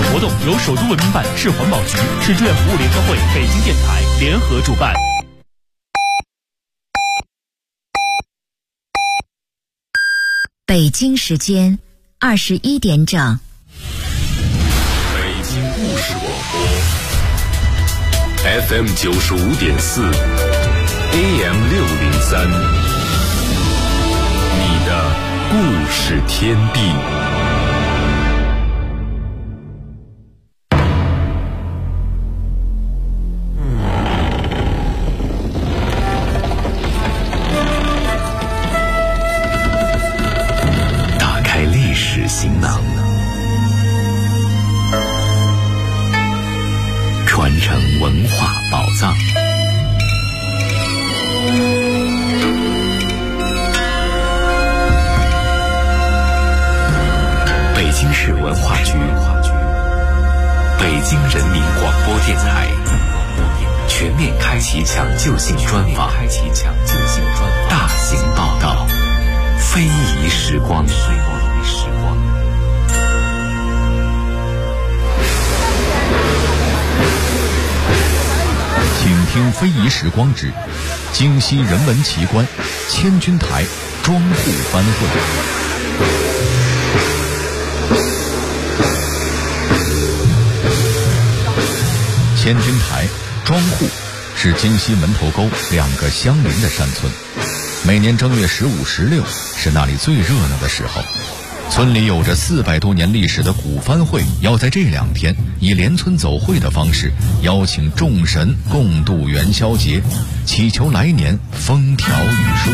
活动由首都文明办、市环保局、市志愿服务联合会、北京电台联合主办。 北京时间21点整。 北京故事广播 FM 95.4 AM 603，你的故事天地。行囊，传承文化宝藏。北京市文化局、北京人民广播电台全面开启抢救性专访，大型报道，非遗时光。 请听非遗时光之京西人文奇观千钧台庄户班会。千钧台庄户是京西门头沟2个相邻的山村，每年正月15、16是那里最热闹的时候。村里有着400多年历史的古番会要在这2天以连村走会的方式邀请众神共度元宵节，祈求来年风调雨顺。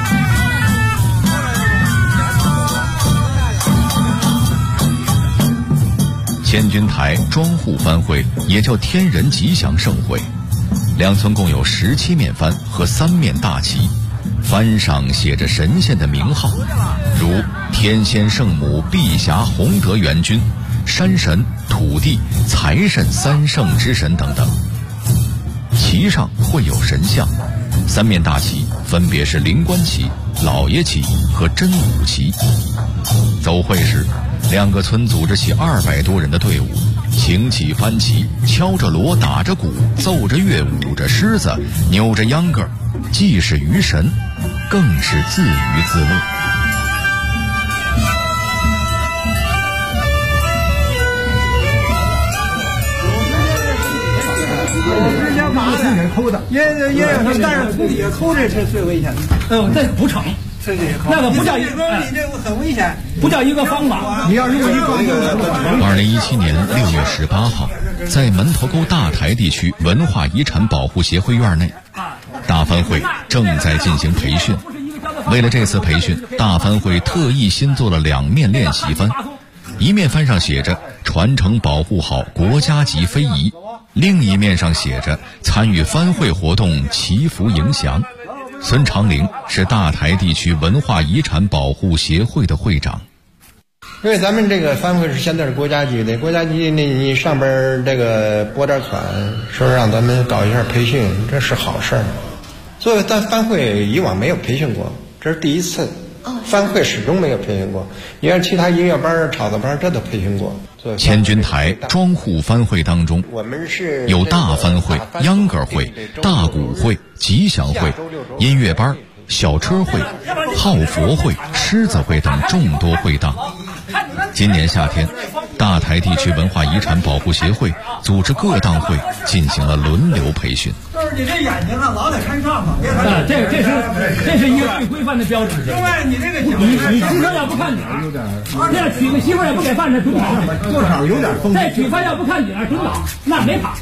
千钧台庄户番会也叫天人吉祥盛会，2村共有17面幡和3面大旗，幡上写着神仙的名号，如天仙圣母碧霞洪德元君、山神、土地、财神3圣之神等等。旗上会有神像，3面大旗分别是灵官旗、老爷旗和真武旗。走会时，2个村组织起200多人的队伍，擎起幡旗，敲着锣，打着鼓，奏着乐，舞着狮子，扭着秧歌，既是娱神，更是自娱自乐。 抠的，也有他但是从底下抠这是最危险的。 这不成，那个不叫一个， 你这很危险， 不叫一个方法。 你要是 2017年6月18号，在门头沟大台地区文化遗产保护协会院内，大番会正在进行培训。为了这次培训，大番会特意新做了2面练习幡，一面幡上写着传承保护好国家级非遗，另一面上写着参与番会活动祈福迎祥。孙长龄是大台地区文化遗产保护协会的会长。 因为咱们这个番会是现在是国家级的，国家级你上边这个拨点款，说让咱们搞一下培训，这是好事儿。所以咱番会以往没有培训过，这是第一次。番会始终没有培训过，你看其他音乐班、炒子班这都培训过。 千钧台庄户番会当中，有大番会、秧歌会、大鼓会、吉祥会、音乐班、小车会、好佛会、狮子会等众多会档。今年夏天，大台地区文化遗产保护协会组织各档会进行了轮流培训。 就是你这眼睛啊，老得看上头。 这是一个最规范的标志。 另外，你这个你出生要不看脸，这样娶个媳妇也不给饭，这准倒。 多少有点风险。 再娶饭要不看脸，准倒，那没跑。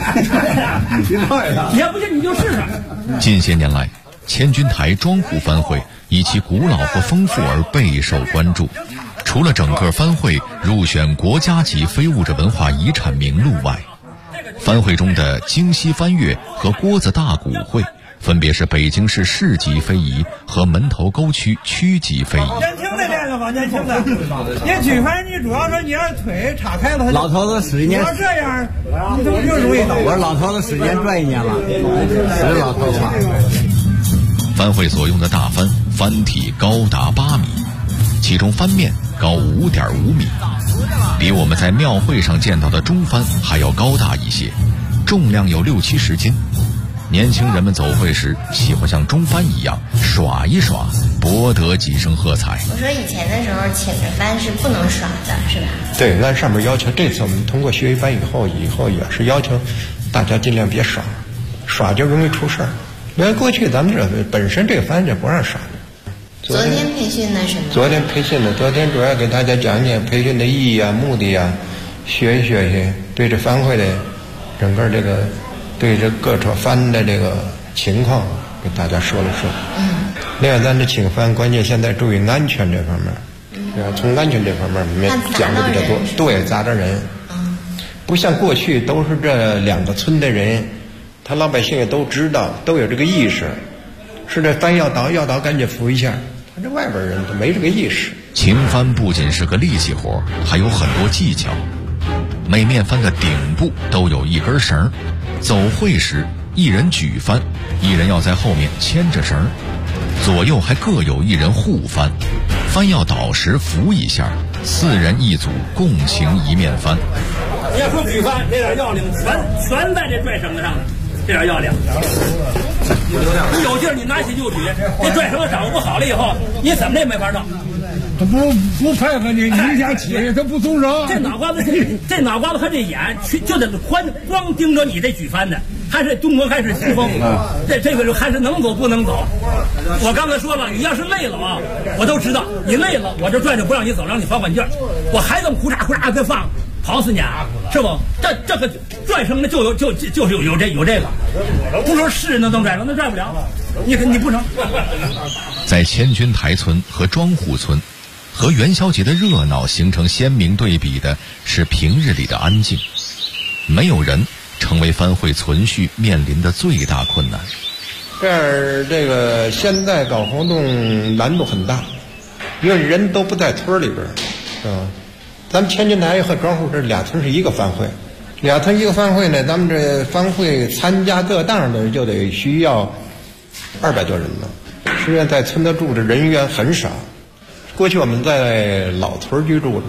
也不信你就试试。 近些年来，千钧台庄户番会以其古老和丰富而备受关注。除了整个番会入选国家级非物质文化遗产名录外，番会中的京西番乐和郭子大鼓会分别是北京市市级非遗和门头沟区区级非遗。 年轻的练个吧，年轻的。你举番你主要说你要腿岔开了， 老头子使一年， 你要这样，你就容易倒。 我说老头子使一年赚1年了，是老头子吧？ 番会所用的大幡，幡体高达8米，其中幡面高5.5米， 比我们在庙会上见到的中幡还要高大一些，重量有60-70斤。年轻人们走会时喜欢像中幡一样耍一耍，博得几声喝彩。 我说以前的时候请着幡是不能耍的，是吧？ 对，按上面要求，这次我们通过学习班以后也是要求大家尽量别耍，耍就容易出事儿。因为过去咱们这本身这个幡就不让耍的。 昨天培训的什么？ 昨天培训的，昨天主要给大家讲讲培训的意义啊、目的啊，学习，对这幡会的整个这个对这各处幡的这个情况给大家说了说。另外，咱这请幡关键现在注意安全这方面，从安全这方面讲的比较多，对，砸着人。不像过去都是这2个村的人，他老百姓也都知道，都有这个意识，是这幡要倒赶紧扶一下。他这外边人他没这个意识。 擎幡不仅是个力气活，还有很多技巧。每面幡的顶部都有一根绳，走会时一人举幡，一人要在后面牵着绳，左右还各有一人护幡。幡要倒时扶一下，4人一组共擎一面幡。 你要说举幡这点要领全在这拽绳子上了，这点要领。你有劲儿你拿起就举，这拽绳子掌握不好了以后，你怎么也没法弄。 他不配合你，你想起他不松手。 这脑瓜子和这眼就得光盯着你这举幡的，还是东风还是西风？这个还是能走不能走。我刚才说了，你要是累了啊，我都知道你累了，我这拽着不让你走，让你缓缓劲儿，我还这么呼嚓再放，跑死你啊，是不？这个拽绳的就是有这个，不说是那能拽了，那拽不了，你不成。 在千钧台村和庄户村，和元宵节的热闹形成鲜明对比的是平日里的安静。没有人成为幡会存续面临的最大困难。 这个现在搞活动难度很大，因为人都不在村里边，是吧？咱们千钧台和庄户这2村是一个幡会，2村一个幡会呢，咱们这幡会参加各档的就得需要200多人呢。实际上在村子住的人员很少。过去我们在老村居住的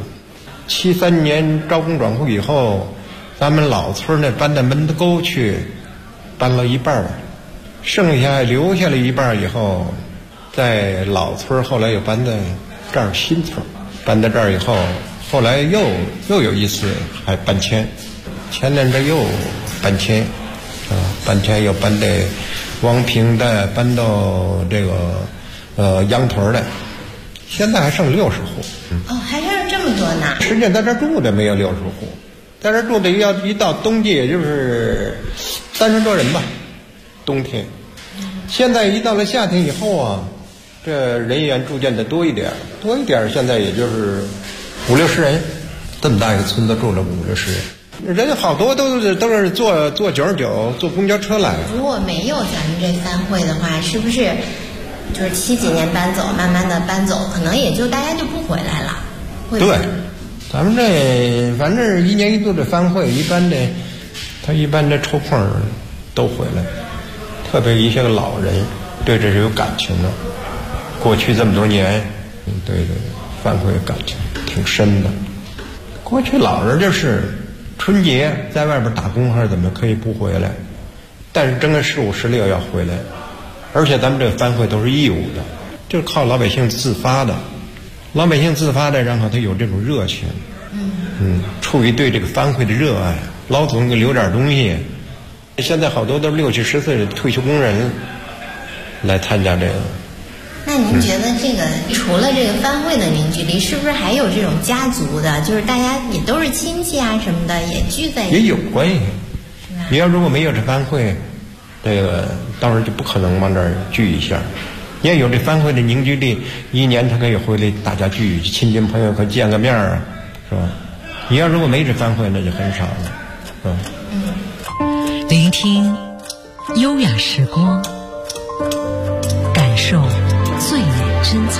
，73年招工转户以后，咱们老村呢搬到门头沟去，搬了一半，剩下留下了一半以后，在老村后来又搬到这儿新村，搬到这儿以后，后来又有一次还搬迁，前年这又搬迁，搬迁又搬到王平的，搬到这个羊屯的。现在还剩60户。 还剩这么多呢。 实际上在这住的没有60户，在这住的要一到冬季也就是30多人吧，冬天。现在一到了夏天以后啊，这人员逐渐的多一点，现在也就是50-60人，这么大一个村子住了50-60人，人好多都是坐99坐公交车来。 如果没有咱们这幡会的话，是不是？就是70几年搬走，慢慢的搬走，可能也就大家就不回来了。 对，咱们这反正1年1度的幡会，一般的抽空都回来，特别一些个老人对这是有感情的。过去这么多年，对幡会感情挺深的。过去老人就是春节在外边打工还是怎么可以不回来，但是正月15、16要回来。而且咱们这个幡会都是义务的，就是靠老百姓自发的，然后他有这种热情，出于对这个幡会的热爱，老总给留点东西。现在好多都是60、70岁的退休工人来参加这个。 那您觉得这个除了这个幡会的凝聚力，是不是还有这种家族的，就是大家也都是亲戚啊什么的，也聚在一起？ 也有关系。你要如果没有这幡会，这个到时候就不可能往这儿聚一下。也有这幡会的凝聚力，1年他可以回来大家聚，亲戚朋友可见个面啊，是吧？你要如果没这幡会，那就很少了，是吧？ 聆听优雅时光，感受最美珍藏。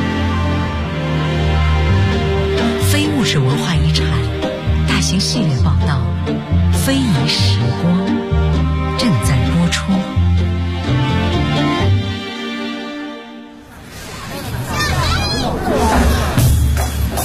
非物质文化遗产大型系列报道《非遗时光》正在播出。 如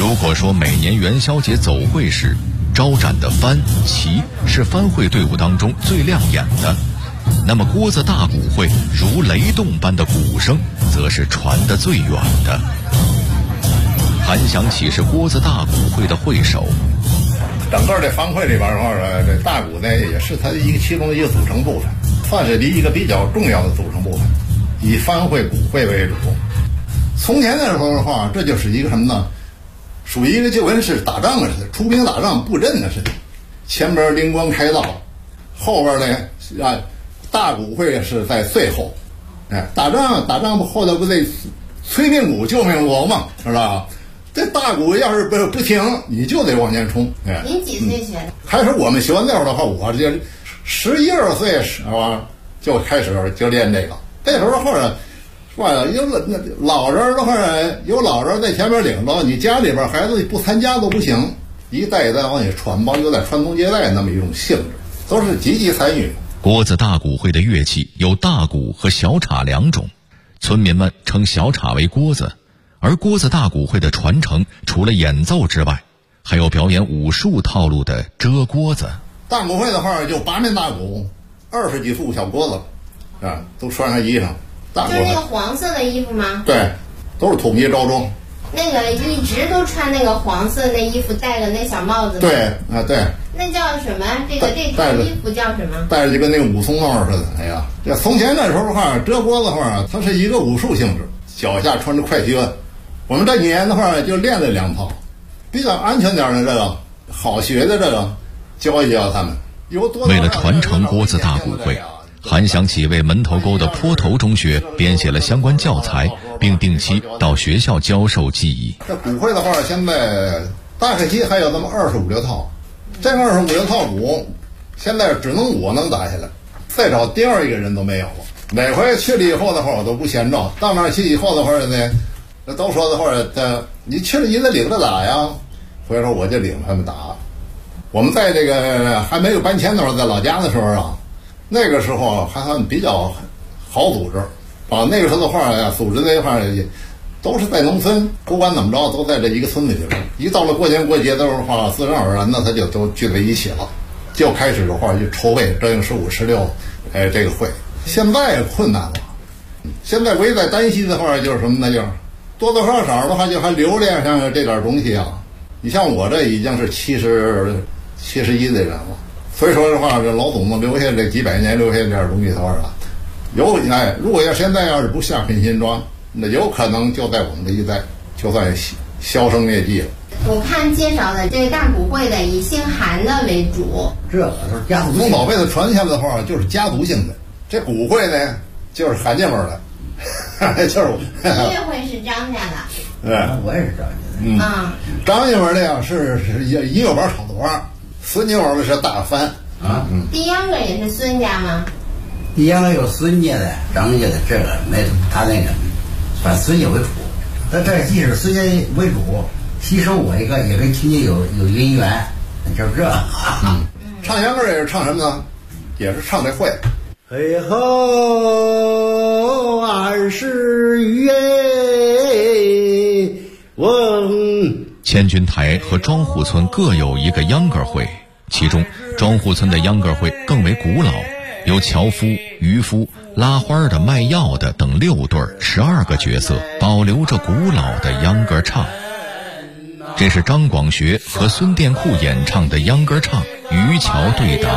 如果说每年元宵节走会时招展的幡旗是番会队伍当中最亮眼的，那么郭子大鼓会如雷动般的鼓声则是传得最远的。韩祥启是郭子大鼓会的会首， 整个这番会里边的话，这大鼓呢也是它其中的一个组成部分，算是一个比较重要的组成部分，以番会鼓会为主。从前的时候的话，这就是一个什么呢？属于一个就跟是打仗似的，出兵打仗布阵的似的，前边灵光开道，后边呢大鼓会是在最后。打仗后头不得催命鼓救命锣嘛，是吧？这大鼓要是不停，你就得往前冲。 您几岁学的？ 开始我们学那会儿的话，我就11、12岁是吧，就开始就练这个。那时候的话呢，是吧？有老人的话，有老人在前面领着，你家里边孩子不参加都不行，一代一代往里传吧，有点传宗接代那么一种性质，都是积极参与。 郭子大鼓会的乐器有大鼓和小镲两种，村民们称小镲为郭子。而郭子大鼓会的传承，除了演奏之外，还有表演武术套路的遮锅子。 大鼓会的话，就8面大鼓，20几副小锅子，都穿上衣裳。 就是那个黄色的衣服吗？ 对，都是统一着装。 那个一直都穿那个黄色那衣服，戴个那小帽子。 对对。 那叫什么？这套衣服叫什么？ 戴着就跟那个武松帽似的。哎呀，这从前那时候的话，遮锅子的话，它是一个武术性质，脚下穿着快靴。我们这几年的话就练了2套，比较安全点的这个，好学的这个，教一教他们。 为了传承郭子大鼓会，韩祥启为门头沟的坡头中学编写了相关教材，并定期到学校教授技艺。 这鼓会的话，现在大概期还有那么25、6套，这25、6套鼓，现在只能我能打下来，再找第二一个人都没有了。每回去了以后的话，我都不闲着，到那儿去以后的话呢，都说的话，你去了你得领着打呀。回头我就领他们打。我们在这个还没有搬迁的时候，在老家的时候啊，那个时候还算比较好组织啊。那个时候的话呀，组织那块也都是在农村，不管怎么着都在这一个村子里边。一到了过年过节的时候的话，自然而然的他就都聚在一起了，就开始的话就筹备正月15、16，这个会。现在困难了，现在唯一在担心的话就是什么呢？就是多多少少的话就还留恋上这点东西啊。你像我这已经是71的人了，所以说的话，这老祖宗留下这几百年留下这点东西的话啊，如果要现在要是不下狠心装，那有可能就在我们这一代就算销声灭迹了。 我看介绍的这个大鼓会的以姓韩的为主， 这都是家族从老辈子传下来的话，就是家族性的。这鼓会呢，就是韩家门的，就是音乐会是张家的。 对，我也是张家的。张家门的呀是音乐班炒的玩，孙家门的是大幡啊。 第秧歌也是孙家吗？ 第秧歌有孙家的、张家的，这个没他那个，反正孙家为主。他这既是孙家为主，牺牲我一个，也跟亲戚有姻缘，就是这。 唱秧歌也是唱什么呢？也是唱这会。 嘿吼，20月翁。 千钧台和庄户村各有一个秧歌会，其中庄户村的秧歌会更为古老，由樵夫、渔夫、拉花的、卖药的等6对12个角色，保留着古老的秧歌唱。这是张广学和孙殿库演唱的秧歌唱《渔樵对答》。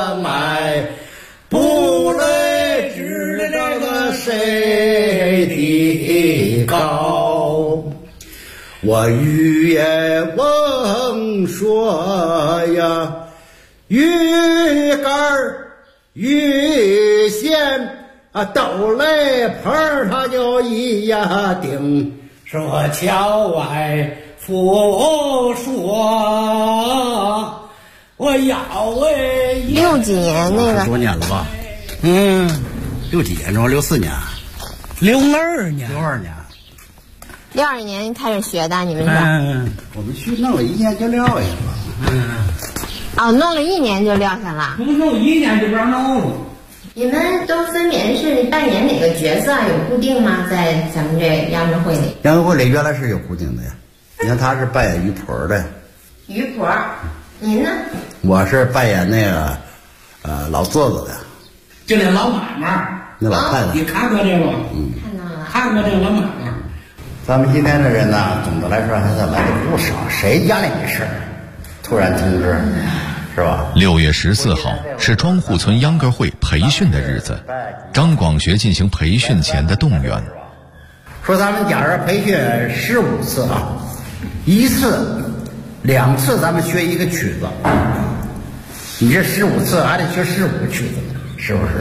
不来知这个谁的高，我渔也翁说呀，鱼竿鱼线都来盆上就一呀顶，说桥外复说。我要 60几年那个多年了吧？60几年，这64年 ，62年 ，62年开始学的，你们是？ 我们去弄了1年就撂下了。 弄了1年就撂下了。 不弄1年就不让弄了。 你们都分别是扮演哪个角色？有固定吗？在咱们这秧歌会里？ 秧歌会里原来是有固定的呀。 你看他是扮演于婆的， 于婆，您呢？ 我是扮演那个老座子的， 就那老妈妈， 那老太太。 你看过这个？ 看到了。 看过这个老妈妈。 咱们今天的人呢，总的来说还是来的不少，谁家里没事突然通知，是吧 ？6月14号是庄户村秧歌会培训的日子，张广学进行培训前的动员。 说咱们假如培训15次啊，1次、2次咱们学一个曲子，你这15次还得学15个曲子，是不是？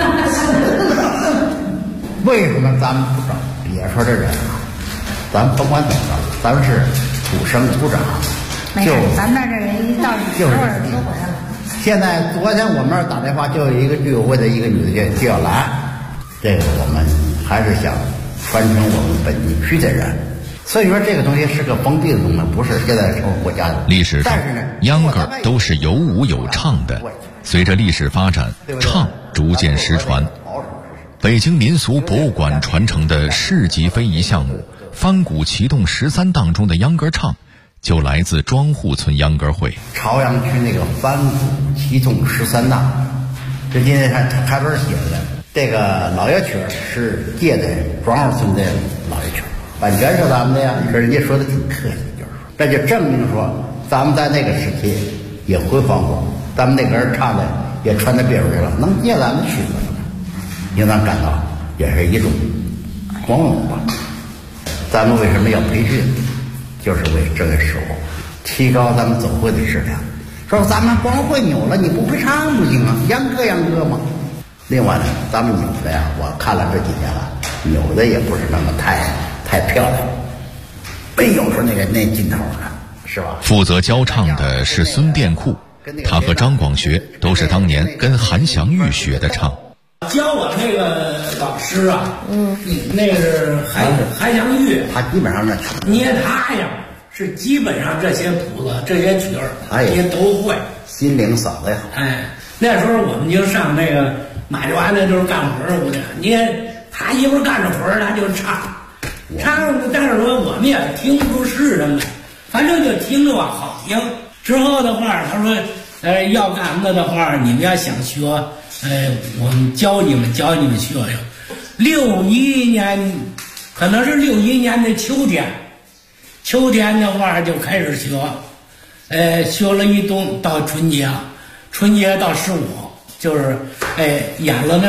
为什么咱们不找别说这人啊？咱们甭管怎么着，咱们是土生土长。 没事，咱那这人一到就是都回来了。 现在昨天我们那儿打电话，就有一个居委会的一个女的叫兰，这个我们还是想传承我们本地区的人。所以说这个东西是个封闭的东西，不是现在成为国家的。 历史上，秧歌都是有舞有唱的，随着历史发展，唱逐渐失传。北京民俗博物馆传承的市级非遗项目翻鼓启动13档中的秧歌唱，就来自庄户村秧歌会。 朝阳区那个翻鼓启动13档，这今天开本写的，这个老乐曲是借的庄户村的老乐曲，版权是咱们的呀。你说人家说的挺客气，就是说，这就证明说咱们在那个时期也辉煌过，咱们那个人唱的也传到别处去了，能借咱们曲子，应当感到也是一种光荣吧。咱们为什么要培训？就是为这个时候提高咱们走会的质量。说咱们光会扭了，你不会唱不行啊，秧歌嘛。另外呢，咱们扭的呀，我看了这几年了，扭的也不是那么太漂亮，没有说那劲头呢，是吧？ 负责教唱的是孙殿库，他和张广学都是当年跟韩祥玉学的唱。 教我那个老师啊，那个是韩祥玉， 他基本上那捏他呀，是基本上这些谱子、这些曲儿，也都会， 心灵嗓子也好。 哎，那时候我们就上那个买着完了就是干活儿，他一会儿干着活儿，他就唱，但是说我们也听不出是什么，反正就听着好听。之后的话，他说，要干什么的话，你们要想学。我们教你们学学。61年，可能是61年的秋天的话就开始学，学了一冬到春节到15，就是演了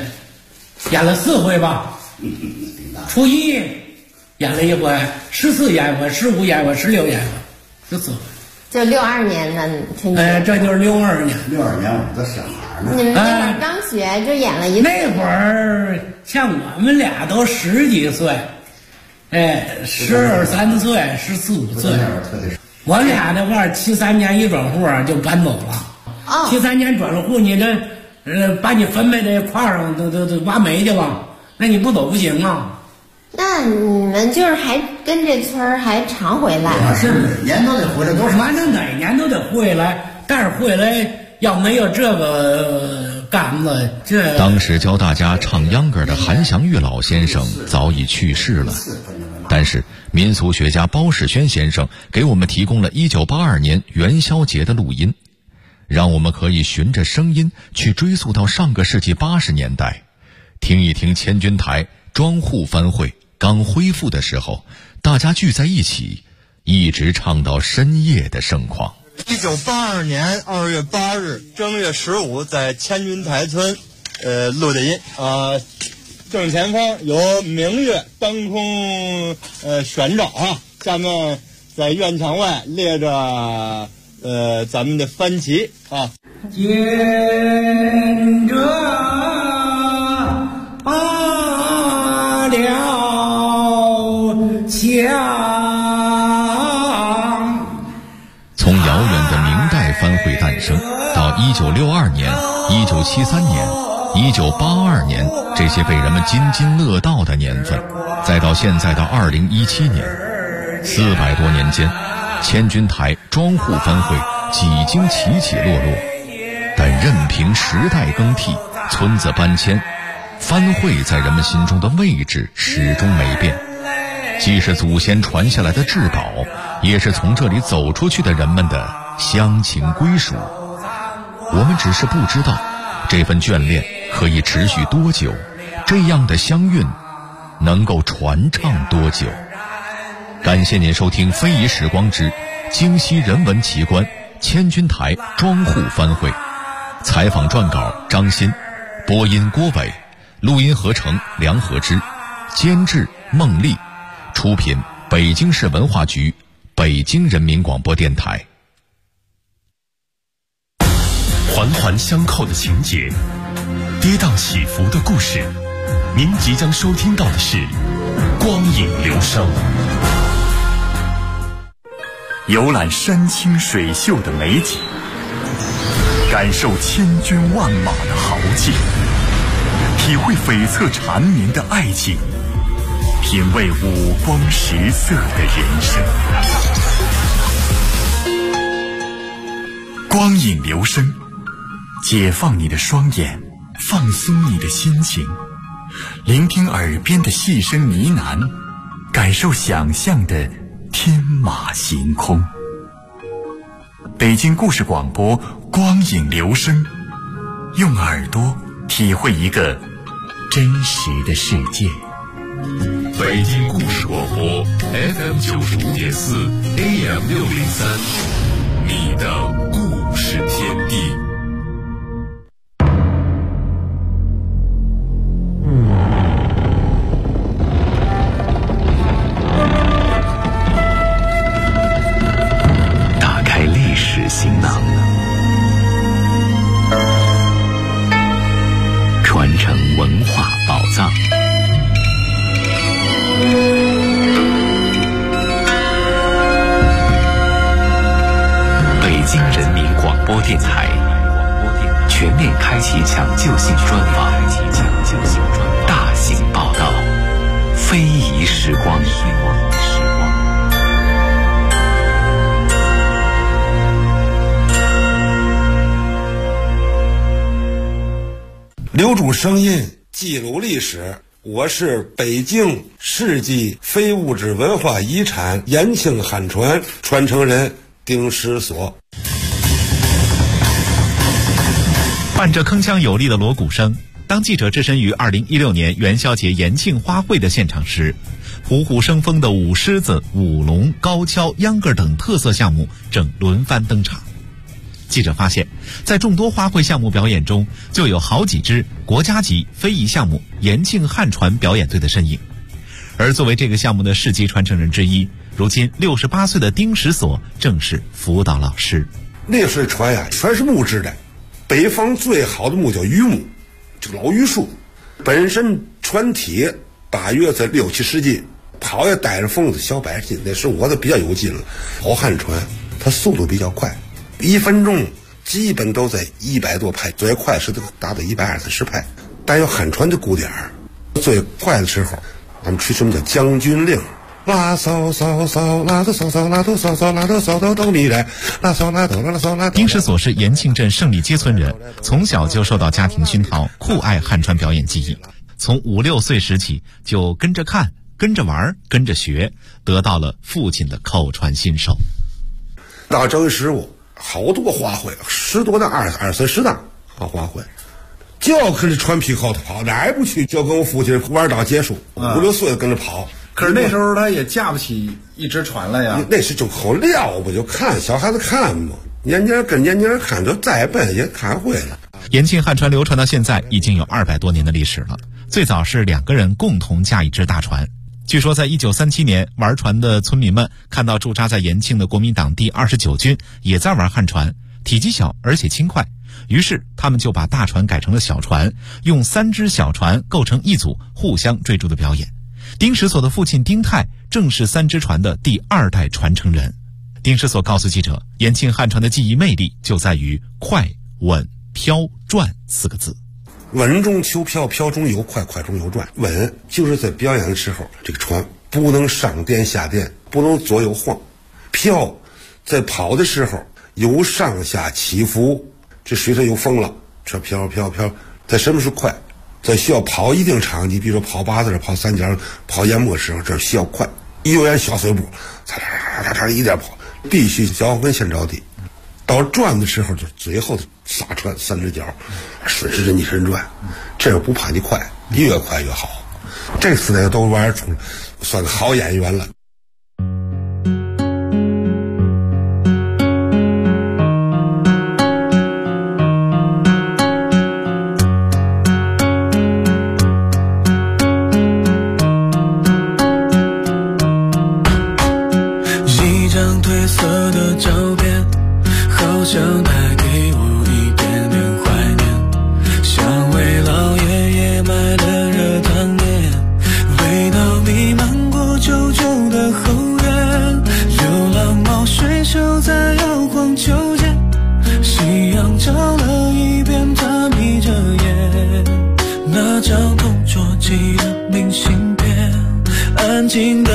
4回吧。初1演了1回，14演1回，15演1回，16演1回，14回。 就62年的春节。 这就是62年。 62年我们都小孩呢。 你们那会儿刚学就演了一次。 那会儿像我们俩都10几岁，12、13岁，14、15岁。我俩那块儿73年一转户就搬走了。73年转了户，你这把你分配这块上都挖煤去了，那你不走不行啊。 那你们就是还跟这村儿还常回来？ 我是每年都得回来， 反正哪年都得回来，但是回来要没有这个杆子， 当时教大家唱秧歌的韩祥玉老先生早已去世了，但是民俗学家包世轩先生给我们提供了1982年元宵节的录音，让我们可以循着声音去追溯到上个世纪80年代，听一听千钧台庄户番会刚恢复的时候，大家聚在一起，一直唱到深夜的盛况。 1982年2月8日正月15在千钧台村录的音正前方有明月当空悬照啊，下面在院墙外列着咱们的番旗啊， 见着罢了墙。 从遥远的明代番会诞生到1962年、1973年、1982年这些被人们津津乐道的年份，再到现在的2017年，400多年间，千钧台庄户番会几经起起落落，但任凭时代更替，村子搬迁，番会在人们心中的位置始终没变。 既是祖先传下来的至宝，也是从这里走出去的人们的乡情归属。我们只是不知道这份眷恋可以持续多久，这样的乡韵能够传唱多久。感谢您收听非遗时光之京西人文奇观千钧台庄户番会，采访撰稿张鑫，播音郭伟，录音合成梁和之，监制孟丽，出品北京市文化局、北京人民广播电台。 环环相扣的情节，跌宕起伏的故事，您即将收听到的是光影流声。游览山清水秀的美景，感受千军万马的豪劲，体会悱恻缠绵的爱情，品味五光十色的人生。光影流声，解放你的双眼，放松你的心情，聆听耳边的细声呢喃，感受想象的天马行空。北京故事广播光影流声，用耳朵体会一个真实的世界。 北京故事广播 FM95.4 AM603， 你的故事天地。 打开历史行囊，传承文化宝藏。北京人民广播电台全面开启抢救性专访，大型报道，非遗时光。 留住声音，记录历史。我是北京世纪非物质文化遗产延庆汉传传承人丁石所。 伴着铿锵有力的锣鼓声，当记者置身于2016年元宵节延庆花卉的现场时，虎虎生风的舞狮子、舞龙、高跷、秧歌等特色项目正轮番登场。记者发现，在众多花卉项目表演中，就有好几支国家级非遗项目延庆汉传表演队的身影。而作为这个项目的世级传承人之一，如今68岁的丁石所正是辅导老师。 那时候船呀，全是木质的，北方最好的木叫榆木，这个老榆树，本身船体大约在6、7十斤，跑也带着风子小100斤，那时候我都比较有劲了。跑汉船，它速度比较快。1分钟基本都在100多拍，最快是达到120-130拍。但有汉传的鼓点儿，最快的时候，俺们吹什么叫将军令，拉骚骚骚，拉哆骚骚，拉哆骚骚，拉哆骚哆哆咪来，拉骚拉哆拉骚拉。 丁石所是延庆镇胜利街村人，从小就受到家庭熏陶，酷爱汉传表演技艺。从5、6岁时起，就跟着看、跟着玩、跟着学，得到了父亲的口传心授。 到正时我。好多花卉，10多档、20-30档好花卉，就要跟着船皮后头跑，哪儿也不去，就跟我父亲玩到结束，5、6岁跟着跑。 可是那时候他也架不起一只船了呀。 那时就好撂不就看小孩子看嘛，年年跟年年看，就再笨也看会了。 延庆汉传流传到现在已经有200多年的历史了。最早是2个人共同驾一只大船。据说在1937年，玩船的村民们看到驻扎在延庆的国民党第29军也在玩汉船，体积小而且轻快，于是他们就把大船改成了小船，用3只小船构成一组，互相追逐的表演。丁石所的父亲丁泰正是3只船的第2代传承人。丁石所告诉记者，延庆汉传的技艺魅力就在于快、稳、飘、转4个字。 稳中求飘，飘中有快，快中有转。稳就是在表演的时候，这个船不能上颠下颠，不能左右晃。飘在跑的时候有上下起伏，这水上有风了，这飘飘飘。在什么是快？在需要跑一定场地，比如说跑8字、跑3角、跑研磨的时候，这需要快。 幼儿园小碎步，嚓嚓嚓嚓一点跑，必须脚跟先着地。到转的时候就最后刹车3只脚，顺时针逆时针转，这个不怕你快，越快越好。这次呢都玩出了，算个好演员了。 一张褪色的照片，好像带给我一点点怀念，像为老爷爷买的热汤面，味道弥漫过旧旧的后院，流浪猫睡熟在摇晃秋千，夕阳照了一遍，它眯着眼，那张同桌寄的明信片，安静